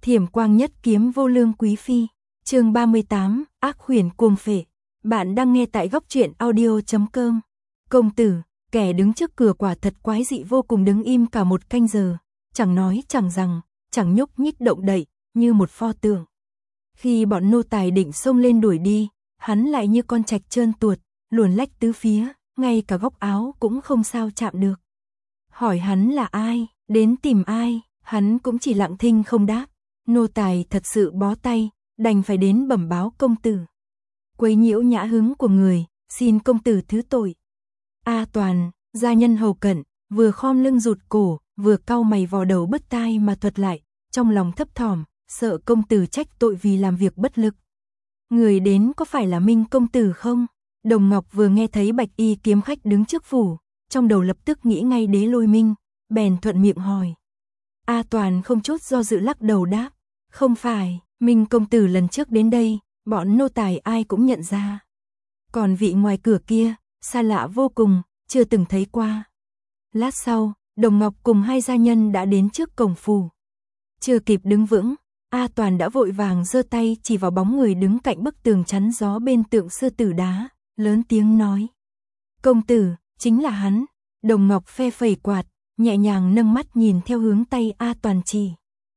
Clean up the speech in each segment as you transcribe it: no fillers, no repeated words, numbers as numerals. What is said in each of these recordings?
Thiểm quang nhất kiếm vô lương quý phi. Chương 38, ác huyền cuồng phệ. Bạn đang nghe tại góc truyện audio.com. Công tử, kẻ đứng trước cửa quả thật quái dị vô cùng, đứng im cả một canh giờ, chẳng nói chẳng rằng, chẳng nhúc nhích động đậy, như một pho tượng. Khi bọn nô tài định xông lên đuổi đi, hắn lại như con trạch trơn tuột, luồn lách tứ phía, ngay cả góc áo cũng không sao chạm được. Hỏi hắn là ai, đến tìm ai, hắn cũng chỉ lặng thinh không đáp. Nô tài thật sự bó tay, đành phải đến bẩm báo công tử. Quấy nhiễu nhã hứng của người, xin công tử thứ tội. A Toàn, gia nhân hầu cận, vừa khom lưng rụt cổ, vừa cau mày vò đầu bứt tai mà thuật lại, trong lòng thấp thỏm, sợ công tử trách tội vì làm việc bất lực. Người đến có phải là Minh công tử không? Đồng Ngọc vừa nghe thấy bạch y kiếm khách đứng trước phủ, trong đầu lập tức nghĩ ngay Đế Lôi Minh, bèn thuận miệng hỏi. A Toàn không chút do dự lắc đầu đáp, không phải, Minh công tử lần trước đến đây, bọn nô tài ai cũng nhận ra. Còn vị ngoài cửa kia, xa lạ vô cùng, chưa từng thấy qua. Lát sau, Đồng Ngọc cùng hai gia nhân đã đến trước cổng phủ. Chưa kịp đứng vững, A Toàn đã vội vàng giơ tay chỉ vào bóng người đứng cạnh bức tường chắn gió bên tượng sư tử đá, lớn tiếng nói. Công tử, chính là hắn. Đồng Ngọc phe phẩy quạt, nhẹ nhàng nâng mắt nhìn theo hướng tay A Toàn chỉ.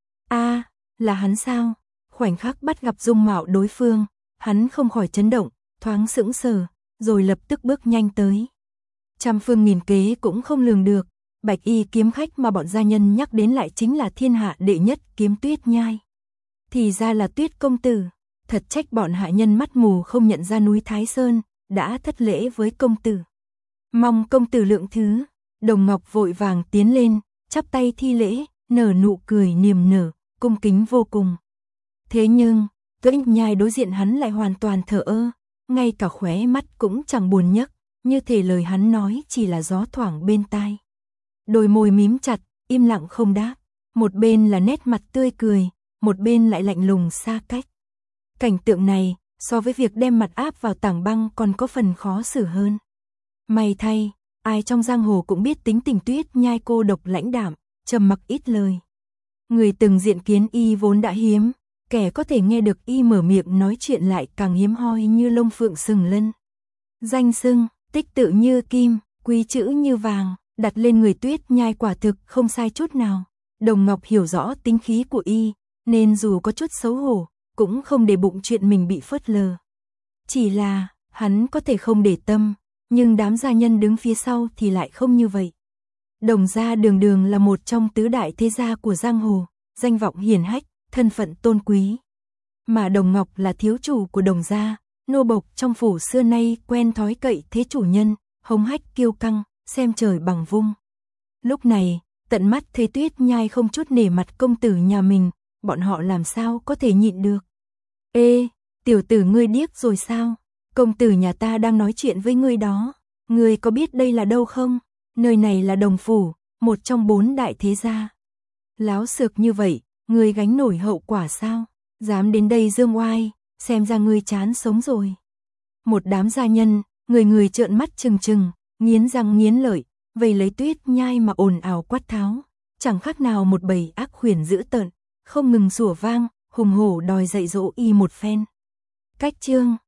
A, là hắn sao? Khoảnh khắc bắt gặp dung mạo đối phương, hắn không khỏi chấn động, thoáng sững sờ, rồi lập tức bước nhanh tới. Trăm phương nghìn kế cũng không lường được, bạch y kiếm khách mà bọn gia nhân nhắc đến lại chính là thiên hạ đệ nhất kiếm Tuyết Nhai. Thì ra là Tuyết công tử, thật trách bọn hạ nhân mắt mù không nhận ra núi Thái Sơn, đã thất lễ với công tử. Mong công tử lượng thứ. Đồng Ngọc vội vàng tiến lên, chắp tay thi lễ, nở nụ cười niềm nở, cung kính vô cùng. Thế nhưng, Tuyết Nhai đối diện hắn lại hoàn toàn thờ ơ, ngay cả khóe mắt cũng chẳng buồn nhấc, như thể lời hắn nói chỉ là gió thoảng bên tai. Đôi môi mím chặt, im lặng không đáp, một bên là nét mặt tươi cười, một bên lại lạnh lùng xa cách. Cảnh tượng này, so với việc đem mặt áp vào tảng băng còn có phần khó xử hơn. May thay, ai trong giang hồ cũng biết tính tình Tuyết Nhai cô độc lãnh đạm, trầm mặc ít lời. Người từng diện kiến y vốn đã hiếm, kẻ có thể nghe được y mở miệng nói chuyện lại càng hiếm hoi như lông phượng sừng lân. Danh xưng, tích tự như kim, quý chữ như vàng, đặt lên người Tuyết Nhai quả thực không sai chút nào. Đồng Ngọc hiểu rõ tính khí của y, nên dù có chút xấu hổ, cũng không để bụng chuyện mình bị phớt lờ. Chỉ là, hắn có thể không để tâm, nhưng đám gia nhân đứng phía sau thì lại không như vậy. Đồng gia đường đường là một trong tứ đại thế gia của giang hồ, danh vọng hiển hách, thân phận tôn quý. Mà Đồng Ngọc là thiếu chủ của Đồng gia, nô bộc trong phủ xưa nay quen thói cậy thế chủ nhân, hống hách kiêu căng, xem trời bằng vung. Lúc này, tận mắt thấy Tuyết Nhai không chút nể mặt công tử nhà mình, bọn họ làm sao có thể nhịn được. Ê, tiểu tử ngươi điếc rồi sao? Công tử nhà ta đang nói chuyện với ngươi đó. Ngươi có biết đây là đâu không? Nơi này là Đồng phủ, một trong 4 đại thế gia. Láo xược như vậy, ngươi gánh nổi hậu quả sao? Dám đến đây dương oai, xem ra ngươi chán sống rồi. Một đám gia nhân, người người trợn mắt trừng trừng, nghiến răng nghiến lợi, vây lấy Tuyết Nhai mà ồn ào quát tháo, chẳng khác nào một bầy ác khuyển dữ tợn, không ngừng sủa vang, hùng hổ đòi dạy dỗ y một phen. Cách chương